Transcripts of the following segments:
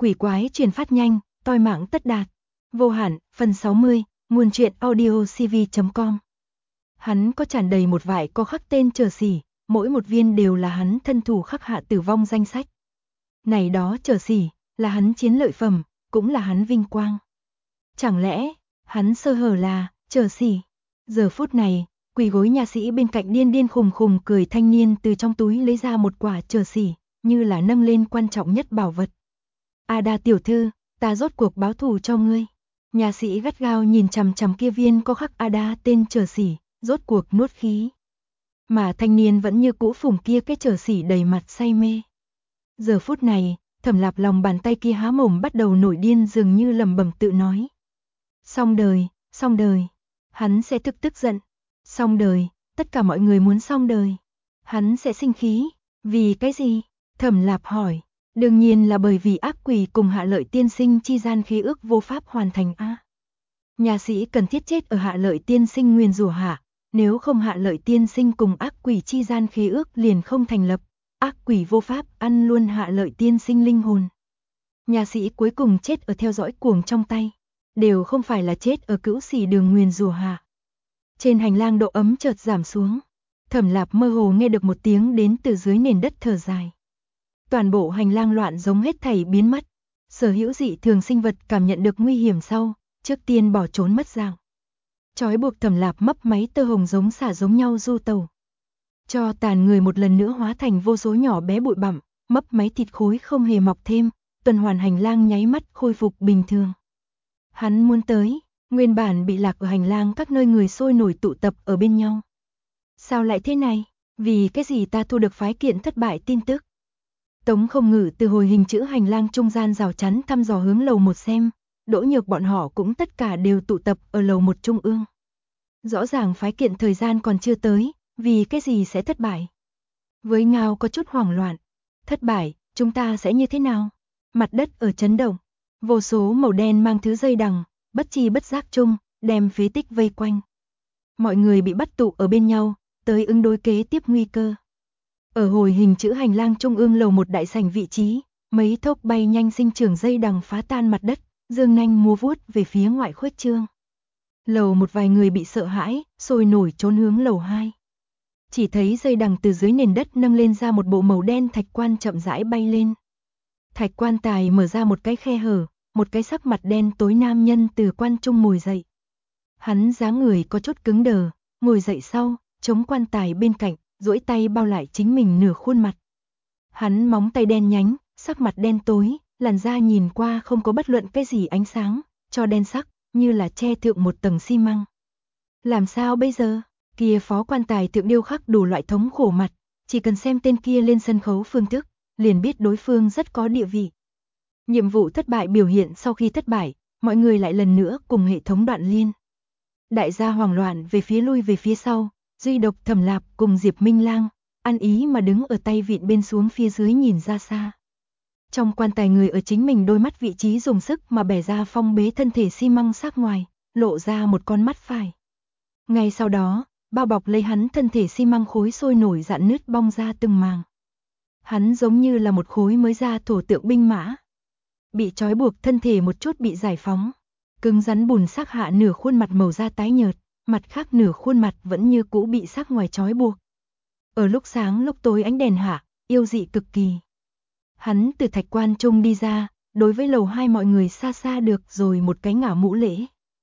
quỷ quái truyền phát nhanh, toi mạng tất đạt. Vô hạn, phần 60, nguồn truyện audio cv.com. Hắn có tràn đầy một vải có khắc tên Trờ Xỉ, mỗi một viên đều là hắn thân thủ khắc hạ tử vong danh sách. Này đó Trờ Xỉ, là hắn chiến lợi phẩm, cũng là hắn vinh quang. Chẳng lẽ, hắn sơ hở là Trờ Xỉ? Giờ phút này, quỳ gối nhà sĩ bên cạnh điên điên khùng khùng cười thanh niên từ trong túi lấy ra một quả Trờ Xỉ, như là nâng lên quan trọng nhất bảo vật. Ada tiểu thư, ta rốt cuộc báo thù cho ngươi. Nhà sĩ gắt gao nhìn chằm chằm kia viên có khắc Ada tên Trờ Xỉ, rốt cuộc nuốt khí. Mà thanh niên vẫn như cũ phủng kia cái Trờ Xỉ đầy mặt say mê. Giờ phút này, Thẩm Lạp lòng bàn tay kia há mồm bắt đầu nổi điên dường như lẩm bẩm tự nói. Xong đời, hắn sẽ tức giận. Xong đời, tất cả mọi người muốn xong đời. Hắn sẽ sinh khí, vì cái gì? Thẩm Lạp hỏi. Đương nhiên là bởi vì ác quỷ cùng Hạ Lợi tiên sinh chi gian khế ước vô pháp hoàn thành a. Nhà sĩ cần thiết chết ở Hạ Lợi tiên sinh nguyền rủa hạ, nếu không Hạ Lợi tiên sinh cùng ác quỷ chi gian khế ước liền không thành lập, ác quỷ vô pháp ăn luôn Hạ Lợi tiên sinh linh hồn. Nhà sĩ cuối cùng chết ở theo dõi cuồng trong tay, đều không phải là chết ở Cữu Xỉ đường nguyền rủa hạ. Trên hành lang độ ấm chợt giảm xuống, Thẩm Lạp mơ hồ nghe được một tiếng đến từ dưới nền đất thở dài. Toàn bộ hành lang loạn giống hết thảy biến mất. Sở hữu dị thường sinh vật cảm nhận được nguy hiểm sau, trước tiên bỏ trốn mất dạng. Trói buộc Thẩm Lạp mấp máy tơ hồng giống xả giống nhau du tàu. Cho tàn người một lần nữa hóa thành vô số nhỏ bé bụi bặm, mấp máy thịt khối không hề mọc thêm, tuần hoàn hành lang nháy mắt khôi phục bình thường. Hắn muốn tới, nguyên bản bị lạc ở hành lang các nơi người sôi nổi tụ tập ở bên nhau. Sao lại thế này? Vì cái gì ta thu được phái kiện thất bại tin tức? Tống Không Ngự từ hồi hình chữ hành lang trung gian rào chắn thăm dò hướng lầu 1 xem, Đỗ Nhược bọn họ cũng tất cả đều tụ tập ở lầu 1 trung ương. Rõ ràng phái kiện thời gian còn chưa tới, vì cái gì sẽ thất bại? Với Ngao có chút hoảng loạn. Thất bại, chúng ta sẽ như thế nào? Mặt đất ở chấn động, vô số màu đen mang thứ dây đằng, bất chi bất giác chung, đem phế tích vây quanh. Mọi người bị bắt tụ ở bên nhau, tới ứng đối kế tiếp nguy cơ. Ở hồi hình chữ hành lang trung ương lầu 1 đại sảnh vị trí, mấy thốc bay nhanh sinh trưởng dây đằng phá tan mặt đất, dương nanh múa vuốt về phía ngoại khuếch trương. Lầu 1 vài người bị sợ hãi, sôi nổi trốn hướng lầu 2. Chỉ thấy dây đằng từ dưới nền đất nâng lên ra một bộ màu đen thạch quan chậm rãi bay lên. Thạch quan tài mở ra một cái khe hở, một cái sắc mặt đen tối nam nhân từ quan trung ngồi dậy. Hắn dáng người có chút cứng đờ, ngồi dậy sau, chống quan tài bên cạnh, duỗi tay bao lại chính mình nửa khuôn mặt. Hắn móng tay đen nhánh, sắc mặt đen tối, làn da nhìn qua không có bất luận cái gì ánh sáng, cho đen sắc, như là che thượng một tầng xi măng. Làm sao bây giờ? Kia phó quan tài thượng điêu khắc đủ loại thống khổ mặt, chỉ cần xem tên kia lên sân khấu phương thức, liền biết đối phương rất có địa vị. Nhiệm vụ thất bại biểu hiện sau khi thất bại, mọi người lại lần nữa cùng hệ thống đoạn liên. Đại gia hoảng loạn về phía lui về phía sau, duy độc Thẩm Lạp cùng Diệp Minh Lang, ăn ý mà đứng ở tay vịn bên xuống phía dưới nhìn ra xa. Trong quan tài người ở chính mình đôi mắt vị trí dùng sức mà bẻ ra phong bế thân thể xi măng sát ngoài, lộ ra một con mắt phải. Ngay sau đó, bao bọc lấy hắn thân thể xi măng khối sôi nổi rạn nứt bong ra từng màng. Hắn giống như là một khối mới ra thổ tượng binh mã. Bị trói buộc thân thể một chút bị giải phóng, cứng rắn bùn sắc hạ nửa khuôn mặt màu da tái nhợt, mặt khác nửa khuôn mặt vẫn như cũ bị sắc ngoài trói buộc. Ở lúc sáng lúc tối ánh đèn hạ, yêu dị cực kỳ. Hắn từ thạch quan trung đi ra, đối với lầu 2 mọi người xa xa được rồi một cái ngả mũ lễ.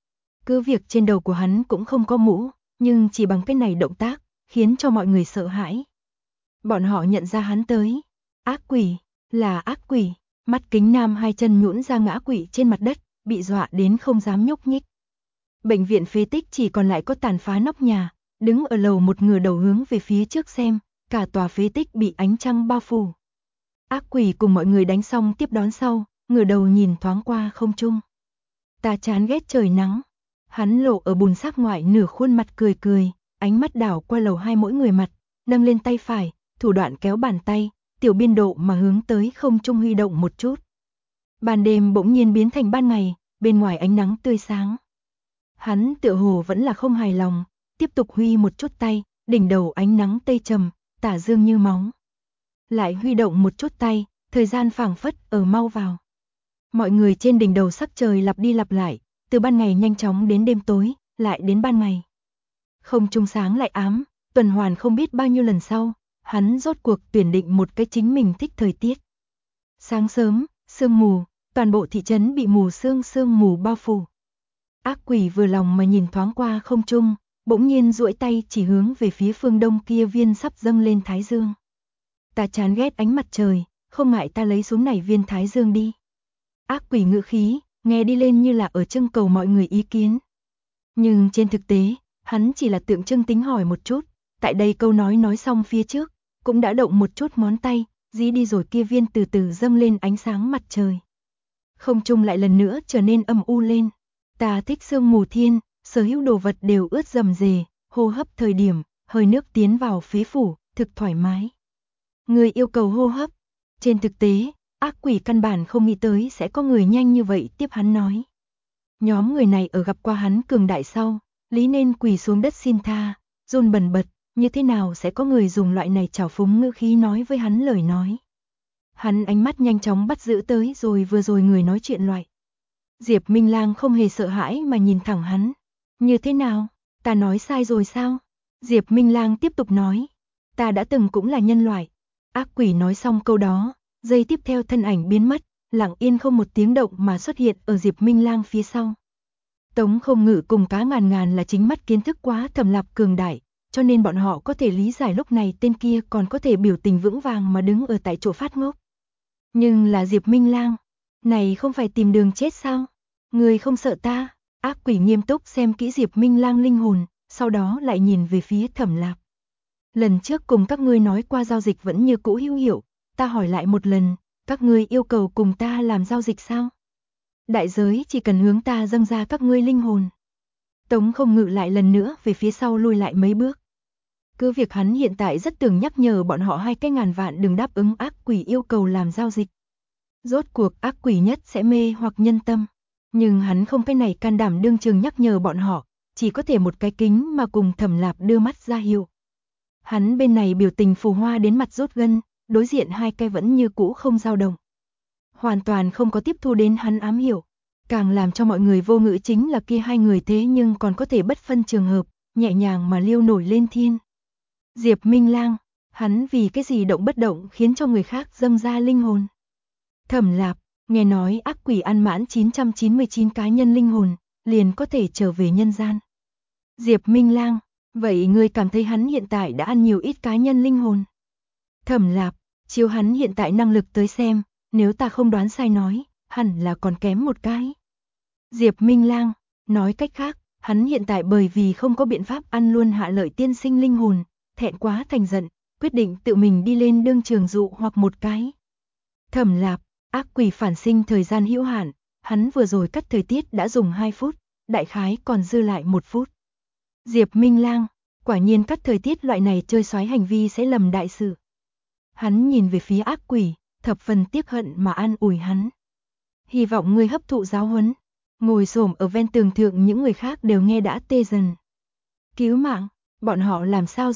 Cứ việc trên đầu của hắn cũng không có mũ, nhưng chỉ bằng cái này động tác, khiến cho mọi người sợ hãi. Bọn họ nhận ra hắn tới. Ác quỷ, là ác quỷ. Mắt kính nam hai chân nhũn ra ngã quỵ trên mặt đất, bị dọa đến không dám nhúc nhích. Bệnh viện phế tích chỉ còn lại có tàn phá nóc nhà, đứng ở lầu 1 ngửa đầu hướng về phía trước xem, cả tòa phế tích bị ánh trăng bao phủ. Ác quỷ cùng mọi người đánh xong tiếp đón sau, ngửa đầu nhìn thoáng qua không trung. Ta chán ghét trời nắng. Hắn lộ ở bùn sắc ngoại nửa khuôn mặt cười cười, ánh mắt đảo qua lầu 2 mỗi người mặt, nâng lên tay phải, thủ đoạn kéo bàn tay, tiểu biên độ mà hướng tới không trung huy động một chút. Ban đêm bỗng nhiên biến thành ban ngày, bên ngoài ánh nắng tươi sáng. Hắn tựa hồ vẫn là không hài lòng, tiếp tục huy một chút tay, đỉnh đầu ánh nắng tây trầm, tả dương như máu. Lại huy động một chút tay, thời gian phảng phất ở mau vào. Mọi người trên đỉnh đầu sắc trời lặp đi lặp lại, từ ban ngày nhanh chóng đến đêm tối, lại đến ban ngày. Không trung sáng lại ám, tuần hoàn không biết bao nhiêu lần sau, hắn rốt cuộc tuyển định một cái chính mình thích thời tiết. Sáng sớm, sương mù, toàn bộ thị trấn bị sương mù bao phủ. Ác quỷ vừa lòng mà nhìn thoáng qua không trung, bỗng nhiên duỗi tay chỉ hướng về phía phương đông kia viên sắp dâng lên thái dương. Ta chán ghét ánh mặt trời, không ngại ta lấy xuống này viên thái dương đi. Ác quỷ ngữ khí, nghe đi lên như là ở trưng cầu mọi người ý kiến. Nhưng trên thực tế, hắn chỉ là tượng trưng tính hỏi một chút, tại đây câu nói xong phía trước, cũng đã động một chút ngón tay, dí đi rồi kia viên từ từ dâng lên ánh sáng mặt trời. Không trung lại lần nữa trở nên âm u lên. Ta thích sương mù thiên, sở hữu đồ vật đều ướt rầm rề, hô hấp thời điểm, hơi nước tiến vào phế phủ, thực thoải mái. Người yêu cầu hô hấp. Trên thực tế, ác quỷ căn bản không nghĩ tới sẽ có người nhanh như vậy tiếp hắn nói. Nhóm người này ở gặp qua hắn cường đại sau, lý nên quỳ xuống đất xin tha, run bần bật, như thế nào sẽ có người dùng loại này trào phúng ngữ khí nói với hắn lời nói. Hắn ánh mắt nhanh chóng bắt giữ tới rồi vừa rồi người nói chuyện loại. Diệp Minh Lang không hề sợ hãi mà nhìn thẳng hắn. Như thế nào, ta nói sai rồi sao? Diệp Minh Lang tiếp tục nói. Ta đã từng cũng là nhân loại. Ác quỷ nói xong câu đó, giây tiếp theo thân ảnh biến mất, lặng yên không một tiếng động mà xuất hiện ở Diệp Minh Lang phía sau. Tống Không Ngự cùng Cá Ngàn Ngàn là chính mắt kiến thức quá Thẩm Lạp cường đại, cho nên bọn họ có thể lý giải lúc này tên kia còn có thể biểu tình vững vàng mà đứng ở tại chỗ phát ngốc. Nhưng là Diệp Minh Lang, này không phải tìm đường chết sao? Người không sợ ta? Ác quỷ nghiêm túc xem kỹ Diệp Minh Lang linh hồn, sau đó lại nhìn về phía Thẩm Lạp. Lần trước cùng các ngươi nói qua giao dịch vẫn như cũ hữu hiệu, ta hỏi lại một lần, các ngươi yêu cầu cùng ta làm giao dịch sao? Đại giới chỉ cần hướng ta dâng ra các ngươi linh hồn. Tống Không Ngự lại lần nữa về phía sau lui lại mấy bước. Cứ việc hắn hiện tại rất tưởng nhắc nhở bọn họ 2.000 vạn đừng đáp ứng ác quỷ yêu cầu làm giao dịch. Rốt cuộc ác quỷ nhất sẽ mê hoặc nhân tâm. Nhưng hắn không cái này can đảm đương trường nhắc nhở bọn họ, chỉ có thể một cái kính mà cùng Thẩm Lạp đưa mắt ra hiệu. Hắn bên này biểu tình phù hoa đến mặt rốt gân, đối diện hai cái vẫn như cũ không dao động. Hoàn toàn không có tiếp thu đến hắn ám hiểu. Càng làm cho mọi người vô ngữ chính là kia hai người thế nhưng còn có thể bất phân trường hợp, nhẹ nhàng mà liêu nổi lên thiên. Diệp Minh Lang, hắn vì cái gì động bất động khiến cho người khác dâng ra linh hồn. Thẩm Lạp, nghe nói ác quỷ ăn mãn 999 cá nhân linh hồn, liền có thể trở về nhân gian. Diệp Minh Lang, vậy ngươi cảm thấy hắn hiện tại đã ăn nhiều ít cá nhân linh hồn? Thẩm Lạp, chiếu hắn hiện tại năng lực tới xem, nếu ta không đoán sai nói, hẳn là còn kém một cái. Diệp Minh Lang, nói cách khác, hắn hiện tại bởi vì không có biện pháp ăn luôn Hạ Lợi tiên sinh linh hồn, thẹn quá thành giận, quyết định tự mình đi lên đương trường dụ hoặc một cái. Thẩm Lạp, ác quỷ phản sinh thời gian hữu hạn, hắn vừa rồi cắt thời tiết đã dùng 2 phút, đại khái còn dư lại 1 phút. Diệp Minh Lang, quả nhiên cắt thời tiết loại này chơi xoái hành vi sẽ lầm đại sự. Hắn nhìn về phía ác quỷ, thập phần tiếc hận mà an ủi hắn. Hy vọng ngươi hấp thụ giáo huấn. Ngồi xổm ở ven tường thượng những người khác đều nghe đã tê dần. Cứu mạng, bọn họ làm sao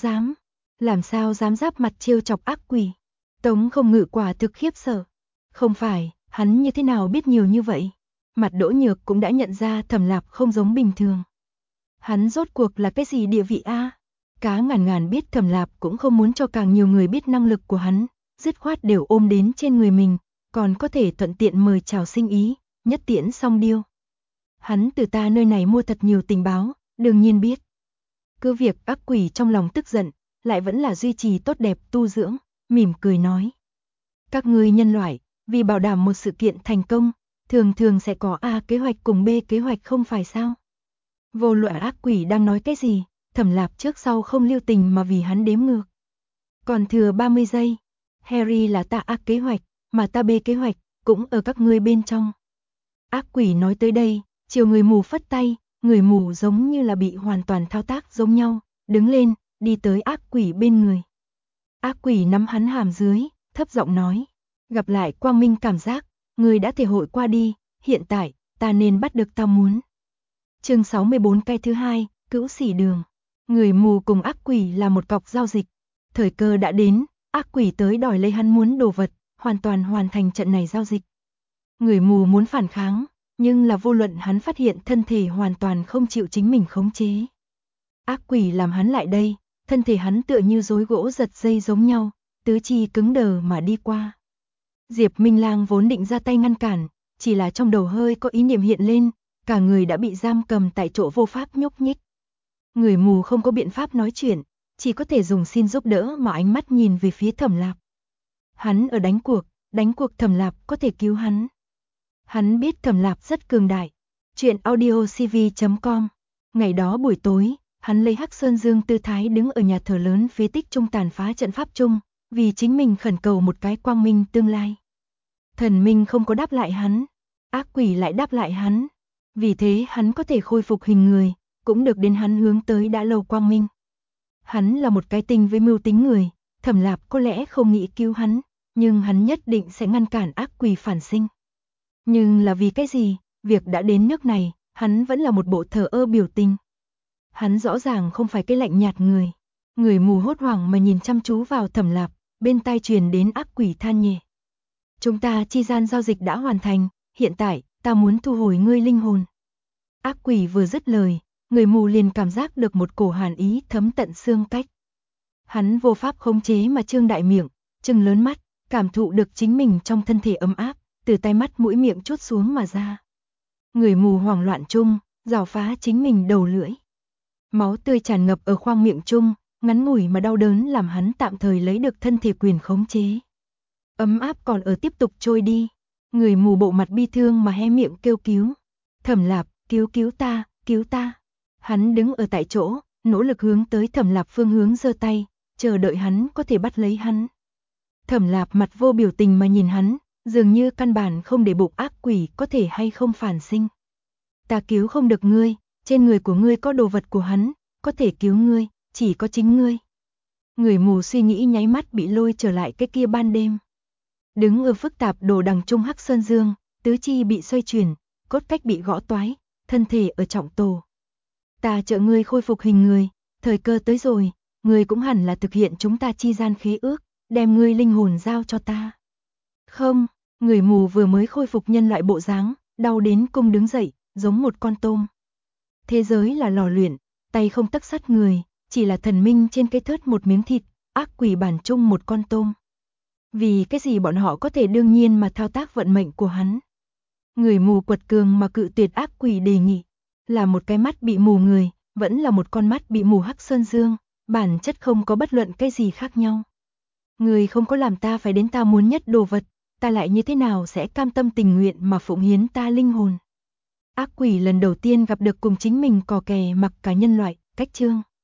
dám giáp mặt trêu chọc ác quỷ. Tống Không Ngự quả thực khiếp sợ. Không phải, hắn như thế nào biết nhiều như vậy? Mặt Đỗ Nhược cũng đã nhận ra Thẩm Lạp không giống bình thường. Hắn rốt cuộc là cái gì địa vị a? Cá Ngàn Ngàn biết Thẩm Lạp cũng không muốn cho càng nhiều người biết năng lực của hắn, dứt khoát đều ôm đến trên người mình, còn có thể thuận tiện mời chào sinh ý, nhất tiễn song điêu. Hắn từ ta nơi này mua thật nhiều tình báo, đương nhiên biết. Cứ việc ác quỷ trong lòng tức giận, lại vẫn là duy trì tốt đẹp tu dưỡng, mỉm cười nói. Các ngươi nhân loại, vì bảo đảm một sự kiện thành công, thường sẽ có A kế hoạch cùng B kế hoạch không phải sao? Vô luận ác quỷ đang nói cái gì, Thẩm Lạp trước sau không lưu tình mà vì hắn đếm ngược. Còn thừa 30 giây, Harry là ta A kế hoạch, mà ta B kế hoạch, cũng ở các ngươi bên trong. Ác quỷ nói tới đây, chiều người mù phất tay, người mù giống như là bị hoàn toàn thao tác giống nhau, đứng lên, đi tới ác quỷ bên người. Ác quỷ nắm hắn hàm dưới, thấp giọng nói, gặp lại quang minh cảm giác, người đã thể hội qua đi, hiện tại, ta nên bắt được ta muốn. Chương 64 cái thứ hai, cữu sỉ đường. Người mù cùng ác quỷ là một cọc giao dịch. Thời cơ đã đến, ác quỷ tới đòi lấy hắn muốn đồ vật, hoàn toàn hoàn thành trận này giao dịch. Người mù muốn phản kháng, nhưng là vô luận hắn phát hiện thân thể hoàn toàn không chịu chính mình khống chế. Ác quỷ làm hắn lại đây, thân thể hắn tựa như rối gỗ giật dây giống nhau, tứ chi cứng đờ mà đi qua. Diệp Minh Lang vốn định ra tay ngăn cản, chỉ là trong đầu hơi có ý niệm hiện lên, cả người đã bị giam cầm tại chỗ vô pháp nhúc nhích. Người mù không có biện pháp nói chuyện, chỉ có thể dùng xin giúp đỡ mà ánh mắt nhìn về phía Thẩm Lạp. Hắn ở đánh cuộc Thẩm Lạp có thể cứu hắn. Hắn biết Thẩm Lạp rất cường đại. Chuyện audiocv.com. Ngày đó buổi tối, hắn lấy Hắc Sơn Dương tư thái đứng ở nhà thờ lớn phế tích trung tàn phá trận pháp chung, vì chính mình khẩn cầu một cái quang minh tương lai. Thần minh không có đáp lại hắn, ác quỷ lại đáp lại hắn. Vì thế hắn có thể khôi phục hình người, cũng được đến hắn hướng tới đã lâu quang minh. Hắn là một cái tinh với mưu tính người, Thẩm Lạp có lẽ không nghĩ cứu hắn, nhưng hắn nhất định sẽ ngăn cản ác quỷ phản sinh. Nhưng là vì cái gì, việc đã đến nước này, hắn vẫn là một bộ thờ ơ biểu tình. Hắn rõ ràng không phải cái lạnh nhạt người. Người mù hốt hoảng mà nhìn chăm chú vào Thẩm Lạp, bên tai truyền đến ác quỷ than nhẹ. Chúng ta chi gian giao dịch đã hoàn thành, hiện tại, ta muốn thu hồi ngươi linh hồn. Ác quỷ vừa dứt lời, người mù liền cảm giác được một cổ hàn ý thấm tận xương cách. Hắn vô pháp khống chế mà trương đại miệng, trừng lớn mắt, cảm thụ được chính mình trong thân thể ấm áp, từ tai mắt mũi miệng trút xuống mà ra. Người mù hoảng loạn chung, rào phá chính mình đầu lưỡi. Máu tươi tràn ngập ở khoang miệng chung, ngắn ngủi mà đau đớn làm hắn tạm thời lấy được thân thể quyền khống chế. Ấm áp còn ở tiếp tục trôi đi. Người mù bộ mặt bi thương mà hé miệng kêu cứu. Thẩm Lạp, cứu ta, cứu ta. Hắn đứng ở tại chỗ, nỗ lực hướng tới Thẩm Lạp phương hướng giơ tay, chờ đợi hắn có thể bắt lấy hắn. Thẩm Lạp mặt vô biểu tình mà nhìn hắn, dường như căn bản không để bụng ác quỷ có thể hay không phản sinh. Ta cứu không được ngươi, trên người của ngươi có đồ vật của hắn, có thể cứu ngươi, chỉ có chính ngươi. Người mù suy nghĩ nháy mắt bị lôi trở lại cái kia ban đêm. Đứng ở phức tạp đồ đằng trung Hắc Sơn Dương, tứ chi bị xoay chuyển, cốt cách bị gõ toái, thân thể ở trọng tổ. Ta trợ ngươi khôi phục hình người, thời cơ tới rồi, ngươi cũng hẳn là thực hiện chúng ta chi gian khế ước, đem ngươi linh hồn giao cho ta. Không, người mù vừa mới khôi phục nhân loại bộ dáng, đau đến cung đứng dậy, giống một con tôm. Thế giới là lò luyện, tay không tấc sắt người, chỉ là thần minh trên cái thớt một miếng thịt, ác quỷ bản chung một con tôm. Vì cái gì bọn họ có thể đương nhiên mà thao tác vận mệnh của hắn. Người mù quật cường mà cự tuyệt ác quỷ đề nghị, là một cái mắt bị mù người, vẫn là một con mắt bị mù Hắc Sơn Dương, bản chất không có bất luận cái gì khác nhau. Người không có làm ta phải đến ta muốn nhất đồ vật, ta lại như thế nào sẽ cam tâm tình nguyện mà phụng hiến ta linh hồn. Ác quỷ lần đầu tiên gặp được cùng chính mình cò kè mặc cả nhân loại, cách chương.